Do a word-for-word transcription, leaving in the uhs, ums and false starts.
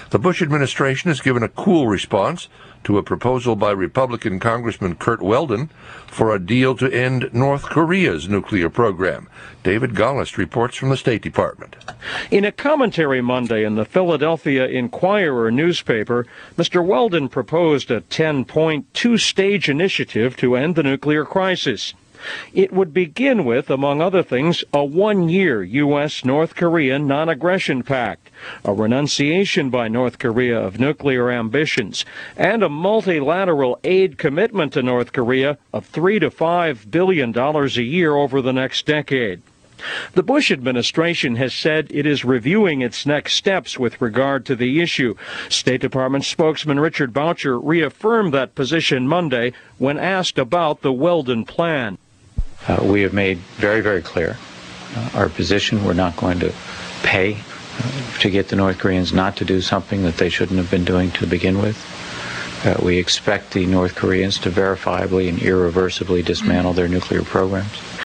The Bush administration has given a cool response to a proposal by Republican Congressman Curt Weldon for a deal to end North Korea's nuclear program. David Gollust reports from the State Department. In a commentary Monday in the Philadelphia Inquirer newspaper, Mister Weldon proposed a ten-point, two-stage initiative to end the nuclear crisis. It would begin with, among other things, a one-year U S North Korea non-aggression pact, a renunciation by North Korea of nuclear ambitions, and a multilateral aid commitment to North Korea of three to five billion dollars a year over the next decade. The Bush administration has said it is reviewing its next steps with regard to the issue. State Department spokesman Richard Boucher reaffirmed that position Monday when asked about the Weldon plan. Uh, we have made very, very clear uh, our position. We're not going to pay uh, to get the North Koreans not to do something that they shouldn't have been doing to begin with. Uh, we expect the North Koreans to verifiably and irreversibly dismantle their nuclear programs.